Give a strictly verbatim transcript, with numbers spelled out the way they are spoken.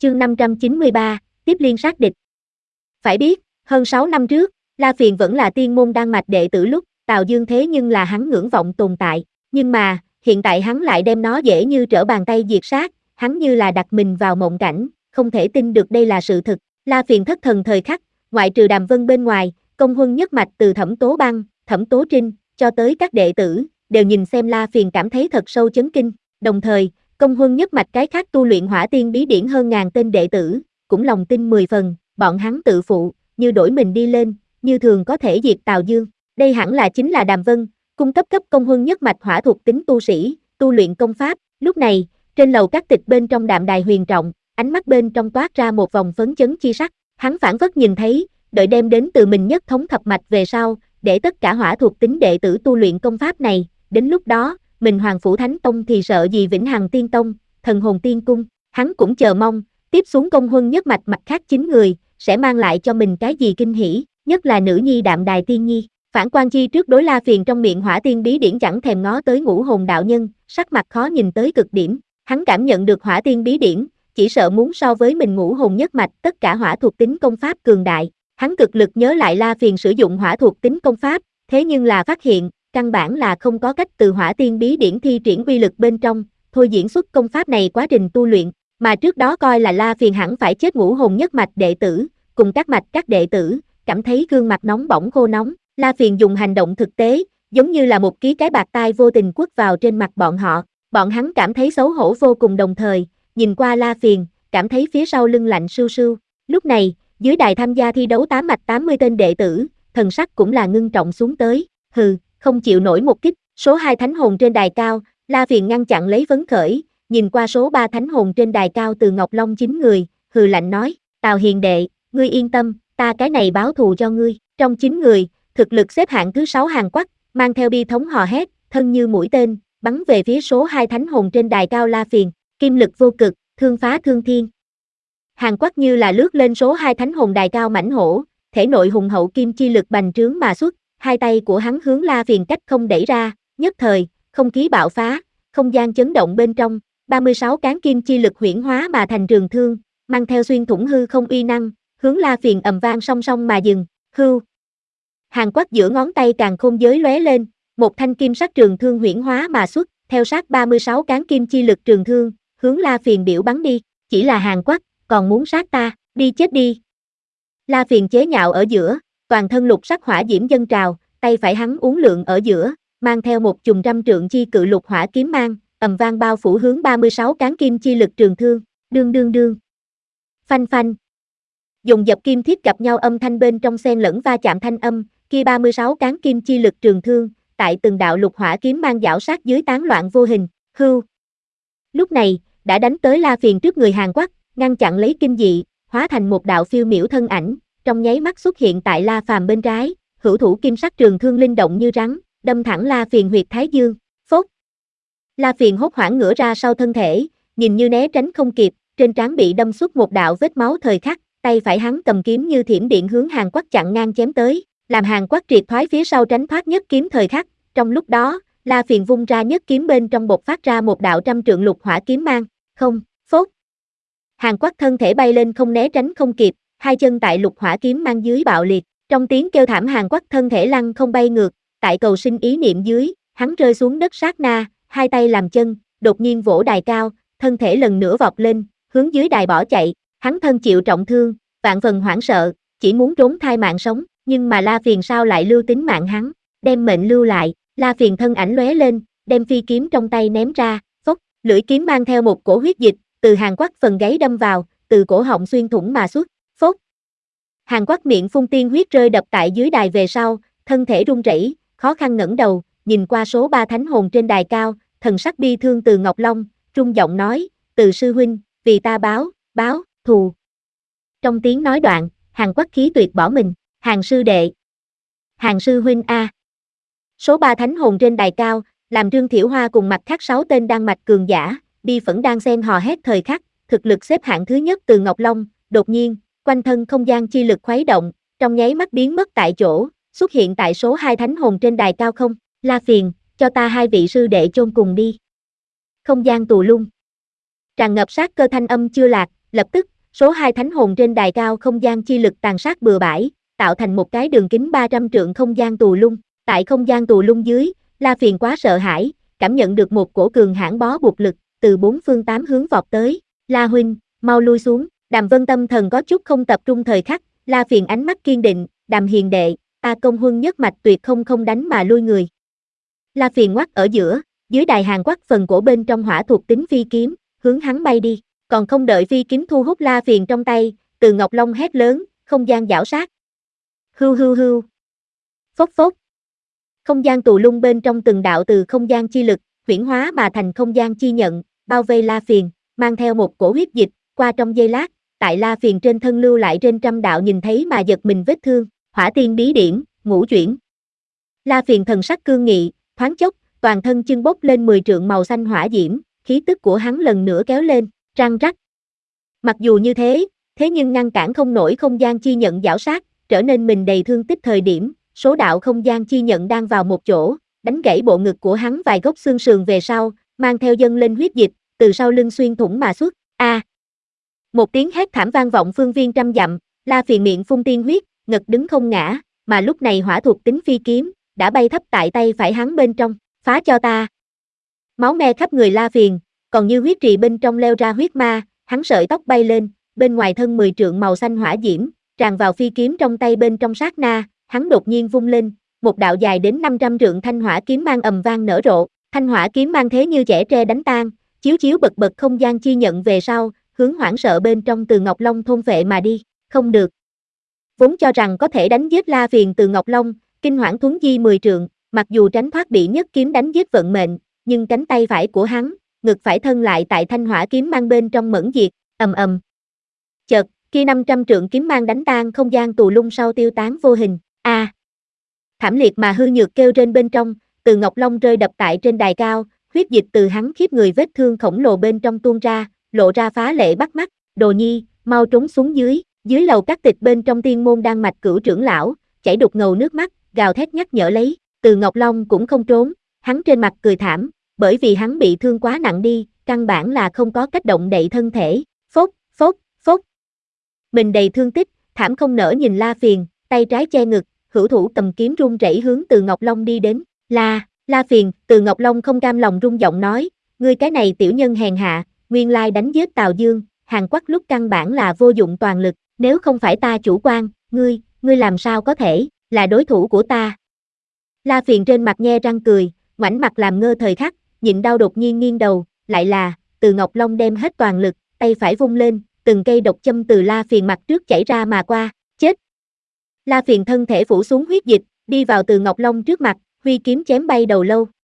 Chương năm trăm chín mươi ba, tiếp liên sát địch. Phải biết, hơn sáu năm trước, La Phiền vẫn là tiên môn đan mạch đệ tử lúc, Tào Dương thế nhưng là hắn ngưỡng vọng tồn tại, nhưng mà, hiện tại hắn lại đem nó dễ như trở bàn tay diệt sát, hắn như là đặt mình vào mộng cảnh, không thể tin được đây là sự thực. La Phiền thất thần thời khắc, ngoại trừ Đàm Vân bên ngoài, công huân nhất mạch từ Thẩm Tố Băng, Thẩm Tố Trinh, cho tới các đệ tử, đều nhìn xem La Phiền cảm thấy thật sâu chấn kinh, đồng thời, công huân nhất mạch cái khác tu luyện hỏa tiên bí điển hơn ngàn tên đệ tử, cũng lòng tin mười phần, bọn hắn tự phụ, như đổi mình đi lên, như thường có thể diệt Tào Dương. Đây hẳn là chính là Đàm Vân, cung cấp cấp công huân nhất mạch hỏa thuộc tính tu sĩ, tu luyện công pháp. Lúc này, trên lầu các tịch bên trong đạm đài huyền trọng, ánh mắt bên trong toát ra một vòng phấn chấn chi sắc, hắn phảng phất nhìn thấy, đợi đem đến từ mình nhất thống thập mạch về sau, để tất cả hỏa thuộc tính đệ tử tu luyện công pháp này, đến lúc đó, mình Hoàng Phủ Thánh Tông thì sợ gì Vĩnh Hằng Tiên Tông, Thần Hồn Tiên Cung, hắn cũng chờ mong, tiếp xuống công huân nhất mạch mặt khác chín người, sẽ mang lại cho mình cái gì kinh hỉ, nhất là nữ nhi Đạm Đài Tiên Nhi. Phản Quan Chi trước đối La Phiền trong miệng hỏa tiên bí điển chẳng thèm ngó tới Ngũ Hồn đạo nhân, sắc mặt khó nhìn tới cực điểm, hắn cảm nhận được hỏa tiên bí điển, chỉ sợ muốn so với mình Ngũ Hồn nhất mạch tất cả hỏa thuộc tính công pháp cường đại. Hắn cực lực nhớ lại La Phiền sử dụng hỏa thuộc tính công pháp, thế nhưng là phát hiện, căn bản là không có cách từ hỏa tiên bí điển thi triển uy lực bên trong, thôi diễn xuất công pháp này quá trình tu luyện, mà trước đó coi là La Phiền hẳn phải chết Ngũ Hồn nhất mạch đệ tử, cùng các mạch các đệ tử, cảm thấy gương mặt nóng bỏng khô nóng, La Phiền dùng hành động thực tế, giống như là một ký cái bạt tai vô tình quất vào trên mặt bọn họ, bọn hắn cảm thấy xấu hổ vô cùng đồng thời, nhìn qua La Phiền, cảm thấy phía sau lưng lạnh sưu sưu. Lúc này, dưới đài tham gia thi đấu tám mạch tám mươi tên đệ tử, thần sắc cũng là ngưng trọng xuống tới, hừ, không chịu nổi một kích. Số hai thánh hồn trên đài cao, La Phiền ngăn chặn lấy vấn khởi, nhìn qua số ba thánh hồn trên đài cao từ Ngọc Long chín người, hừ lạnh nói, Tào hiền đệ, ngươi yên tâm, ta cái này báo thù cho ngươi. Trong chín người, thực lực xếp hạng thứ sáu Hàn Quắc, mang theo bi thống hò hét, thân như mũi tên, bắn về phía số hai thánh hồn trên đài cao La Phiền, kim lực vô cực, thương phá thương thiên. Hàn Quắc như là lướt lên số hai thánh hồn đài cao mãnh hổ, thể nội hùng hậu kim chi lực bành trướng mà xuất, hai tay của hắn hướng La Phiền cách không đẩy ra, nhất thời, không khí bạo phá, không gian chấn động bên trong, ba mươi sáu cán kim chi lực huyễn hóa mà thành trường thương, mang theo xuyên thủng hư không uy năng, hướng La Phiền ầm vang song song mà dừng, hưu. Hàn Quắc giữa ngón tay càng khôn giới lóe lên, một thanh kim sắc trường thương huyễn hóa mà xuất, theo sát ba mươi sáu cán kim chi lực trường thương, hướng La Phiền biểu bắn đi, chỉ là Hàn Quắc, còn muốn sát ta, đi chết đi. La Phiền chế nhạo ở giữa, toàn thân lục sắc hỏa diễm dâng trào, tay phải hắn uốn lượn ở giữa, mang theo một chùm trăm trượng chi cự lục hỏa kiếm mang, ầm vang bao phủ hướng ba mươi sáu cán kim chi lực trường thương, đương đương đương. Phanh phanh. Dùng dập kim thiết gặp nhau âm thanh bên trong xen lẫn va chạm thanh âm, kia ba mươi sáu cán kim chi lực trường thương, tại từng đạo lục hỏa kiếm mang giảo sát dưới tán loạn vô hình, hưu. Lúc này, đã đánh tới La Phiền trước người Hàn Quắc, ngăn chặn lấy kinh dị, hóa thành một đạo phiêu miểu thân ảnh, trong nháy mắt xuất hiện tại La Phàm bên trái, hữu thủ kim sắc trường thương linh động như rắn, đâm thẳng La Phiền huyệt thái dương, phốt. La Phiền hốt hoảng ngửa ra sau thân thể, nhìn như né tránh không kịp, trên trán bị đâm xuất một đạo vết máu thời khắc, tay phải hắn cầm kiếm như thiểm điện hướng Hàn Quắc chặn ngang chém tới, làm Hàn Quắc triệt thoái phía sau tránh thoát nhất kiếm thời khắc, trong lúc đó, La Phiền vung ra nhất kiếm bên trong bộc phát ra một đạo trăm trượng lục hỏa kiếm mang, không, phốt. Hàn Quắc thân thể bay lên không né tránh không kịp, hai chân tại lục hỏa kiếm mang dưới bạo liệt, trong tiếng kêu thảm Hàn Quắc thân thể lăn không bay ngược, tại cầu sinh ý niệm dưới, hắn rơi xuống đất sát na, hai tay làm chân, đột nhiên vỗ đài cao, thân thể lần nữa vọt lên, hướng dưới đài bỏ chạy, hắn thân chịu trọng thương, vạn phần hoảng sợ, chỉ muốn trốn thai mạng sống, nhưng mà La Phiền sao lại lưu tính mạng hắn, đem mệnh lưu lại, La Phiền thân ảnh lóe lên, đem phi kiếm trong tay ném ra, phốc, lưỡi kiếm mang theo một cổ huyết dịch, từ Hàn Quắc phần gáy đâm vào, từ cổ họng xuyên thủng mà xuất, phốt. Hàn Quắc miệng phun tiên huyết rơi đập tại dưới đài về sau, thân thể run rẩy, khó khăn ngẩng đầu, nhìn qua số ba thánh hồn trên đài cao, thần sắc bi thương từ Ngọc Long, trung giọng nói, Từ sư huynh, vì ta báo, báo, thù. Trong tiếng nói đoạn, Hàn Quắc khí tuyệt bỏ mình, Hàn sư đệ. Hàn sư huynh a. Số ba thánh hồn trên đài cao, làm Trương Thiểu Hoa cùng mặt khác sáu tên đan mạch cường giả, bi phẫn đang xen hò hét thời khắc, thực lực xếp hạng thứ nhất từ Ngọc Long, đột nhiên, quanh thân không gian chi lực khuấy động, trong nháy mắt biến mất tại chỗ, xuất hiện tại số hai thánh hồn trên đài cao không, La Phiền, cho ta hai vị sư đệ chôn cùng đi. Không gian tù lung. Tràn ngập sát cơ thanh âm chưa lạc, lập tức, Số hai thánh hồn trên đài cao không gian chi lực tàn sát bừa bãi, tạo thành một cái đường kính ba trăm trượng không gian tù lung. Tại không gian tù lung dưới, La Phiền quá sợ hãi, cảm nhận được một cổ cường hãn bó buộc lực, từ bốn phương tám hướng vọt tới. La huynh, mau lui xuống. Đàm Vân tâm thần có chút không tập trung thời khắc, La Phiền ánh mắt kiên định, Đàm hiền đệ, ta công huân nhất mạch tuyệt không không đánh mà lui người. La Phiền ngoắt ở giữa, dưới đài hàng quắc phần cổ bên trong hỏa thuộc tính phi kiếm, hướng hắn bay đi. Còn không đợi phi kiếm thu hút La Phiền trong tay, Từ Ngọc Long hét lớn, không gian giảo sát. Hưu hưu hưu. Phốc phốc. Không gian tù lung bên trong từng đạo từ không gian chi lực, huyễn hóa mà thành không gian chi nhận, bao vây La Phiền, mang theo một cổ huyết dịch, qua trong giây lát, tại La Phiền trên thân lưu lại trên trăm đạo nhìn thấy mà giật mình vết thương, hỏa tiên bí điển, ngũ chuyển. La Phiền thần sắc cương nghị, thoáng chốc, toàn thân chưng bốc lên mười trượng màu xanh hỏa diễm, khí tức của hắn lần nữa kéo lên, răng rắc. Mặc dù như thế, thế nhưng ngăn cản không nổi không gian chi nhận giảo sát, trở nên mình đầy thương tích thời điểm, số đạo không gian chi nhận đang vào một chỗ, đánh gãy bộ ngực của hắn vài gốc xương sườn về sau, mang theo dâng lên huyết dịch, từ sau lưng xuyên thủng mà xuất. A! À. Một tiếng hét thảm vang vọng phương viên trăm dặm, La Phiền miệng phun tiên huyết, ngực đứng không ngã, mà lúc này hỏa thuộc tính phi kiếm đã bay thấp tại tay phải hắn bên trong, phá cho ta. Máu me khắp người La Phiền, còn như huyết trì bên trong leo ra huyết ma, hắn sợi tóc bay lên, bên ngoài thân mười trượng màu xanh hỏa diễm, tràn vào phi kiếm trong tay bên trong sát na, hắn đột nhiên vung lên, một đạo dài đến năm trăm trượng thanh hỏa kiếm mang ầm vang nở rộ, thanh hỏa kiếm mang thế như chẻ tre đánh tan, chiếu chiếu bật bật không gian chi nhận về sau, hướng hoảng sợ bên trong Từ Ngọc Long thôn phệ mà đi, không được. Vốn cho rằng có thể đánh giết La Phiền Từ Ngọc Long, kinh hoảng thuấn di mười trượng, mặc dù tránh thoát bị nhất kiếm đánh giết vận mệnh, nhưng cánh tay phải của hắn, ngực phải thân lại tại thanh hỏa kiếm mang bên trong mẫn diệt, ầm ầm. Chợt, kia năm trăm trượng kiếm mang đánh tan không gian tù lung sau tiêu tán vô hình, a. À. Thảm liệt mà hư nhược kêu trên bên trong, Từ Ngọc Long rơi đập tại trên đài cao, huyết dịch từ hắn khiếp người vết thương khổng lồ bên trong tuôn ra, lộ ra phá lệ bắt mắt, Đồ Nhi, mau trốn xuống dưới, dưới lầu các tịch bên trong tiên môn đang mạch cửu trưởng lão, chảy đục ngầu nước mắt, gào thét nhắc nhở lấy, Từ Ngọc Long cũng không trốn, hắn trên mặt cười thảm, bởi vì hắn bị thương quá nặng đi, căn bản là không có cách động đậy thân thể, phốc, phốc, phốc. Mình đầy thương tích, thảm không nỡ nhìn La Phiền, tay trái che ngực, hữu thủ cầm kiếm run rẩy hướng Từ Ngọc Long đi đến, La, La Phiền, Từ Ngọc Long không cam lòng run giọng nói, ngươi cái này tiểu nhân hèn hạ, nguyên lai đánh giết Tào Dương, Hàn Quắc lúc căn bản là vô dụng toàn lực, nếu không phải ta chủ quan, ngươi, ngươi làm sao có thể, là đối thủ của ta. La Phiền trên mặt nhe răng cười, ngoảnh mặt làm ngơ thời khắc, nhịn đau đột nhiên nghiêng đầu, lại là, Từ Ngọc Long đem hết toàn lực, tay phải vung lên, từng cây độc châm từ La Phiền mặt trước chảy ra mà qua, chết. La Phiền thân thể phủ xuống huyết dịch, đi vào Từ Ngọc Long trước mặt, huy kiếm chém bay đầu lâu,